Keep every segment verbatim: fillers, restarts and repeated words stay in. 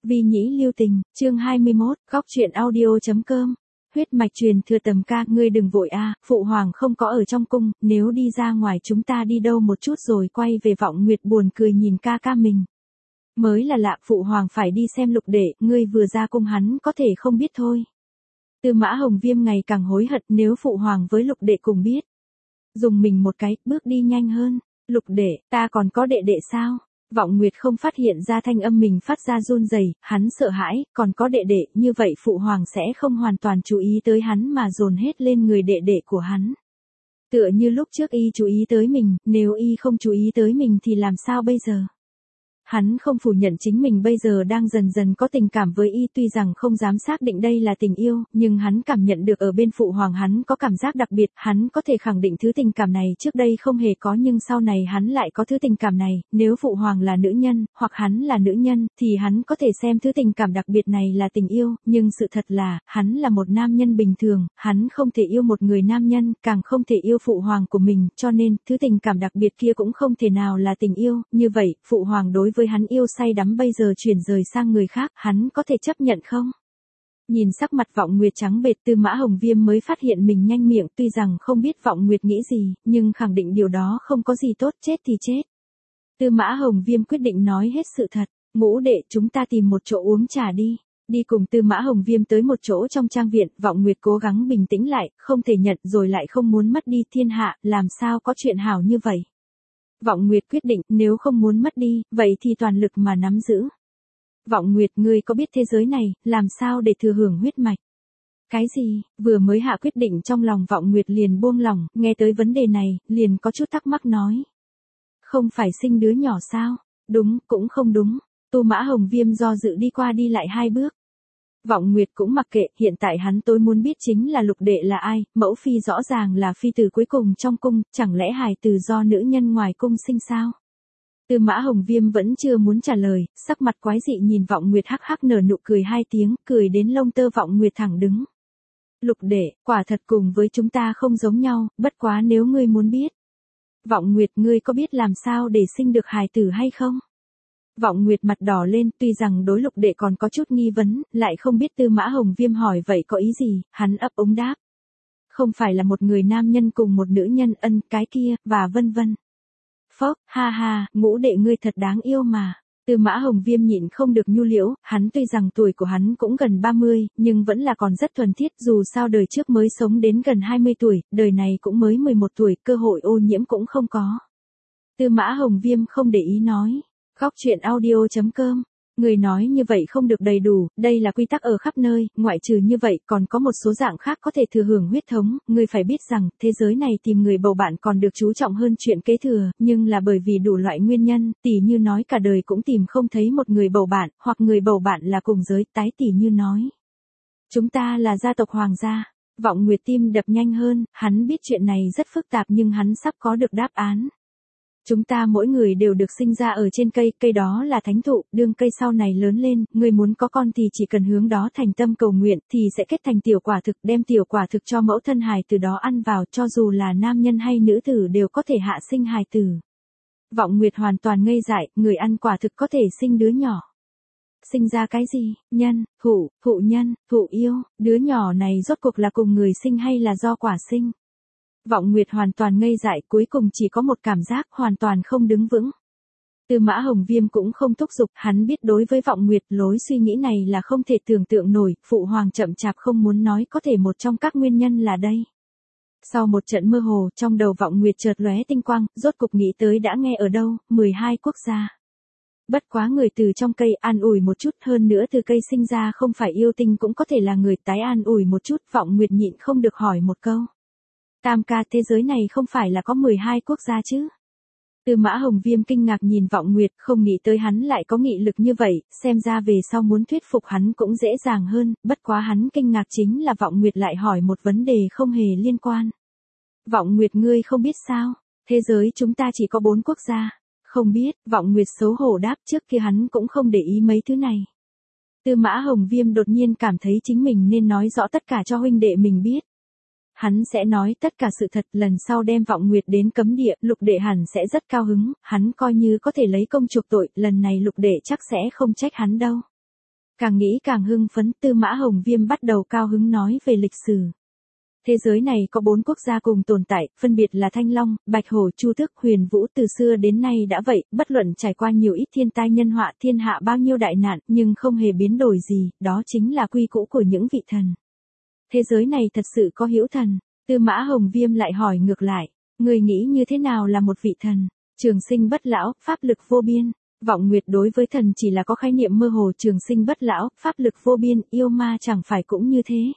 Vi nhĩ lưu tình, chương hai mươi mốt, góc truyện audio.com. Huyết mạch truyền thừa Tầm ca, ngươi đừng vội a, phụ hoàng không có ở trong cung, nếu đi ra ngoài chúng ta đi đâu một chút rồi quay về. Vọng Nguyệt buồn cười nhìn ca ca mình. Mới là lạ, phụ hoàng phải đi xem Lục đệ, ngươi vừa ra cung hắn có thể không biết thôi. Tư Mã Hồng Viêm ngày càng hối hận, nếu phụ hoàng với Lục đệ cùng biết. Dùng mình một cái, bước đi nhanh hơn. Lục đệ, ta còn có đệ đệ sao? Vọng Nguyệt không phát hiện ra thanh âm mình phát ra run rẩy, hắn sợ hãi, còn có đệ đệ, như vậy phụ hoàng sẽ không hoàn toàn chú ý tới hắn mà dồn hết lên người đệ đệ của hắn. Tựa như lúc trước y chú ý tới mình, nếu y không chú ý tới mình thì làm sao bây giờ? Hắn không phủ nhận chính mình bây giờ đang dần dần có tình cảm với y, tuy rằng không dám xác định đây là tình yêu, nhưng hắn cảm nhận được ở bên phụ hoàng hắn có cảm giác đặc biệt, hắn có thể khẳng định thứ tình cảm này trước đây không hề có nhưng sau này hắn lại có thứ tình cảm này, nếu phụ hoàng là nữ nhân, hoặc hắn là nữ nhân, thì hắn có thể xem thứ tình cảm đặc biệt này là tình yêu, nhưng sự thật là, hắn là một nam nhân bình thường, hắn không thể yêu một người nam nhân, càng không thể yêu phụ hoàng của mình, cho nên, thứ tình cảm đặc biệt kia cũng không thể nào là tình yêu, như vậy, phụ hoàng đối với hắn yêu say đắm bây giờ chuyển rời sang người khác, hắn có thể chấp nhận không? Nhìn sắc mặt Vọng Nguyệt trắng bệch, Tư Mã Hồng Viêm mới phát hiện mình nhanh miệng, tuy rằng không biết Vọng Nguyệt nghĩ gì, nhưng khẳng định điều đó không có gì tốt, chết thì chết. Tư Mã Hồng Viêm quyết định nói hết sự thật, Ngũ đệ, chúng ta tìm một chỗ uống trà đi. Đi cùng Tư Mã Hồng Viêm tới một chỗ trong trang viện, Vọng Nguyệt cố gắng bình tĩnh lại, không thể nhận rồi lại không muốn mất đi thiên hạ, làm sao có chuyện hảo như vậy. Vọng Nguyệt quyết định, nếu không muốn mất đi, vậy thì toàn lực mà nắm giữ. Vọng Nguyệt, ngươi có biết thế giới này, làm sao để thừa hưởng huyết mạch? Cái gì? Vừa mới hạ quyết định trong lòng Vọng Nguyệt liền buông lỏng, nghe tới vấn đề này, liền có chút thắc mắc nói. Không phải sinh đứa nhỏ sao? Đúng, cũng không đúng. Tư Mã Hồng Viêm do dự đi qua đi lại hai bước. Vọng Nguyệt cũng mặc kệ, hiện tại hắn tôi muốn biết chính là Lục đệ là ai, mẫu phi rõ ràng là phi tử cuối cùng trong cung, chẳng lẽ hài tử do nữ nhân ngoài cung sinh sao? Tư Mã Hồng Viêm vẫn chưa muốn trả lời, sắc mặt quái dị nhìn Vọng Nguyệt hắc hắc nở nụ cười hai tiếng, cười đến lông tơ Vọng Nguyệt thẳng đứng. Lục đệ, quả thật cùng với chúng ta không giống nhau, bất quá nếu ngươi muốn biết. Vọng Nguyệt, ngươi có biết làm sao để sinh được hài tử hay không? Vọng Nguyệt mặt đỏ lên, tuy rằng đối Lục đệ còn có chút nghi vấn, lại không biết Tư Mã Hồng Viêm hỏi vậy có ý gì, hắn ấp úng đáp. Không phải là một người nam nhân cùng một nữ nhân ân cái kia, và vân vân. Phốc, ha ha, Ngũ đệ ngươi thật đáng yêu mà. Tư Mã Hồng Viêm nhịn không được nhu liễu, hắn tuy rằng tuổi của hắn cũng gần ba mươi, nhưng vẫn là còn rất thuần thiết, dù sao đời trước mới sống đến gần hai mươi tuổi, đời này cũng mới mười một tuổi, cơ hội ô nhiễm cũng không có. Tư Mã Hồng Viêm không để ý nói. Góc truyện audio.com. Người nói như vậy không được đầy đủ, đây là quy tắc ở khắp nơi, ngoại trừ như vậy còn có một số dạng khác có thể thừa hưởng huyết thống, người phải biết rằng, thế giới này tìm người bầu bạn còn được chú trọng hơn chuyện kế thừa, nhưng là bởi vì đủ loại nguyên nhân, tỉ như nói cả đời cũng tìm không thấy một người bầu bạn, hoặc người bầu bạn là cùng giới, tái tỉ như nói. Chúng ta là gia tộc hoàng gia. Vọng Nguyệt tim đập nhanh hơn, hắn biết chuyện này rất phức tạp nhưng hắn sắp có được đáp án. Chúng ta mỗi người đều được sinh ra ở trên cây, cây đó là thánh thụ, đương cây sau này lớn lên, người muốn có con thì chỉ cần hướng đó thành tâm cầu nguyện, thì sẽ kết thành tiểu quả thực, đem tiểu quả thực cho mẫu thân hài từ đó ăn vào, cho dù là nam nhân hay nữ tử đều có thể hạ sinh hài tử. Vọng Nguyệt hoàn toàn ngây dại, người ăn quả thực có thể sinh đứa nhỏ. Sinh ra cái gì? Nhân, thụ, thụ nhân, thụ yêu, đứa nhỏ này rốt cuộc là cùng người sinh hay là do quả sinh? Vọng Nguyệt hoàn toàn ngây dại, cuối cùng chỉ có một cảm giác hoàn toàn không đứng vững. Tư Mã Hồng Viêm cũng không thúc giục, hắn biết đối với Vọng Nguyệt lối suy nghĩ này là không thể tưởng tượng nổi, phụ hoàng chậm chạp không muốn nói có thể một trong các nguyên nhân là đây. Sau một trận mơ hồ, trong đầu Vọng Nguyệt chợt lóe tinh quang, rốt cục nghĩ tới đã nghe ở đâu, mười hai quốc gia. Bất quá người từ trong cây an ủi một chút, hơn nữa từ cây sinh ra không phải yêu tinh cũng có thể là người, tái an ủi một chút, Vọng Nguyệt nhịn không được hỏi một câu. Tam ca, thế giới này không phải là có mười hai quốc gia chứ? Tư Mã Hồng Viêm kinh ngạc nhìn Vọng Nguyệt, không nghĩ tới hắn lại có nghị lực như vậy, xem ra về sau muốn thuyết phục hắn cũng dễ dàng hơn, bất quá hắn kinh ngạc chính là Vọng Nguyệt lại hỏi một vấn đề không hề liên quan. Vọng Nguyệt, ngươi không biết sao? Thế giới chúng ta chỉ có bốn quốc gia. Không biết, Vọng Nguyệt xấu hổ đáp, trước kia hắn cũng không để ý mấy thứ này. Tư Mã Hồng Viêm đột nhiên cảm thấy chính mình nên nói rõ tất cả cho huynh đệ mình biết. Hắn sẽ nói tất cả sự thật, lần sau đem Vọng Nguyệt đến cấm địa, Lục đệ hẳn sẽ rất cao hứng, hắn coi như có thể lấy công chuộc tội, lần này Lục đệ chắc sẽ không trách hắn đâu. Càng nghĩ càng hưng phấn, Tư Mã Hồng Viêm bắt đầu cao hứng nói về lịch sử. Thế giới này có bốn quốc gia cùng tồn tại, phân biệt là Thanh Long, Bạch Hổ, Chu Tước, Huyền Vũ, từ xưa đến nay đã vậy, bất luận trải qua nhiều ít thiên tai nhân họa, thiên hạ bao nhiêu đại nạn, nhưng không hề biến đổi gì, đó chính là quy cũ của những vị thần. Thế giới này thật sự có hữu thần? Tư Mã Hồng Viêm lại hỏi ngược lại, người nghĩ như thế nào là một vị thần? Trường sinh bất lão, pháp lực vô biên. Vọng Nguyệt đối với thần chỉ là có khái niệm mơ hồ, trường sinh bất lão, pháp lực vô biên, yêu ma chẳng phải cũng như thế.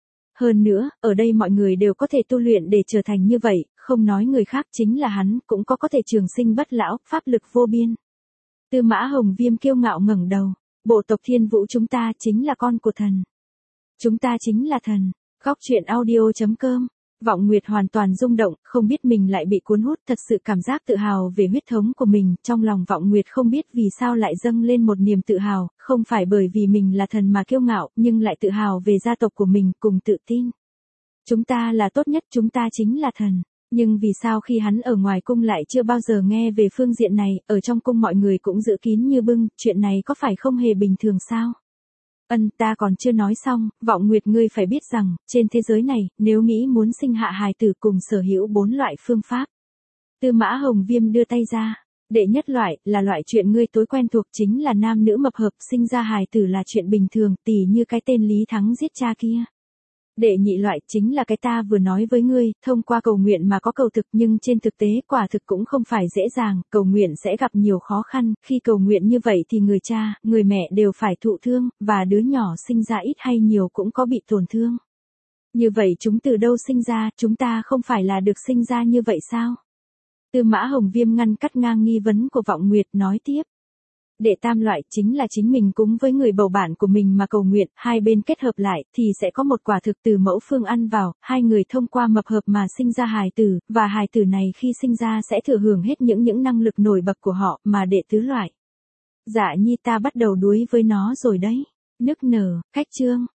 Hơn nữa, ở đây mọi người đều có thể tu luyện để trở thành như vậy, không nói người khác, chính là hắn cũng có có thể trường sinh bất lão, pháp lực vô biên. Tư Mã Hồng Viêm kiêu ngạo ngẩng đầu, bộ tộc Thiên Vũ chúng ta chính là con của thần. Chúng ta chính là thần. Góc truyện audio chấm com. Vọng Nguyệt hoàn toàn rung động, không biết mình lại bị cuốn hút, thật sự cảm giác tự hào về huyết thống của mình, trong lòng Vọng Nguyệt không biết vì sao lại dâng lên một niềm tự hào, không phải bởi vì mình là thần mà kiêu ngạo, nhưng lại tự hào về gia tộc của mình, cùng tự tin. Chúng ta là tốt nhất, chúng ta chính là thần. Nhưng vì sao khi hắn ở ngoài cung lại chưa bao giờ nghe về phương diện này, ở trong cung mọi người cũng giữ kín như bưng, chuyện này có phải không hề bình thường sao? Ân, ta còn chưa nói xong, Vọng Nguyệt ngươi phải biết rằng, trên thế giới này, nếu nghĩ muốn sinh hạ hài tử cùng sở hữu bốn loại phương pháp. Tư Mã Hồng Viêm đưa tay ra. Đệ nhất loại, là loại chuyện ngươi tối quen thuộc, chính là nam nữ mập hợp, sinh ra hài tử là chuyện bình thường, tỉ như cái tên Lý Thắng giết cha kia. Đệ nhị loại, chính là cái ta vừa nói với ngươi, thông qua cầu nguyện mà có cầu thực, nhưng trên thực tế, quả thực cũng không phải dễ dàng, cầu nguyện sẽ gặp nhiều khó khăn, khi cầu nguyện như vậy thì người cha, người mẹ đều phải thụ thương, và đứa nhỏ sinh ra ít hay nhiều cũng có bị tổn thương. Như vậy chúng từ đâu sinh ra, chúng ta không phải là được sinh ra như vậy sao? Tư Mã Hồng Viêm ngăn cắt ngang nghi vấn của Vọng Nguyệt, nói tiếp. Đệ tam loại, chính là chính mình cúng với người bầu bạn của mình mà cầu nguyện, hai bên kết hợp lại, thì sẽ có một quả thực từ mẫu phương ăn vào, hai người thông qua mập hợp mà sinh ra hài tử, và hài tử này khi sinh ra sẽ thừa hưởng hết những những năng lực nổi bật của họ, mà đệ tứ loại. Dạ nhi ta bắt đầu đuối với nó rồi đấy. Nức nở, khách trương.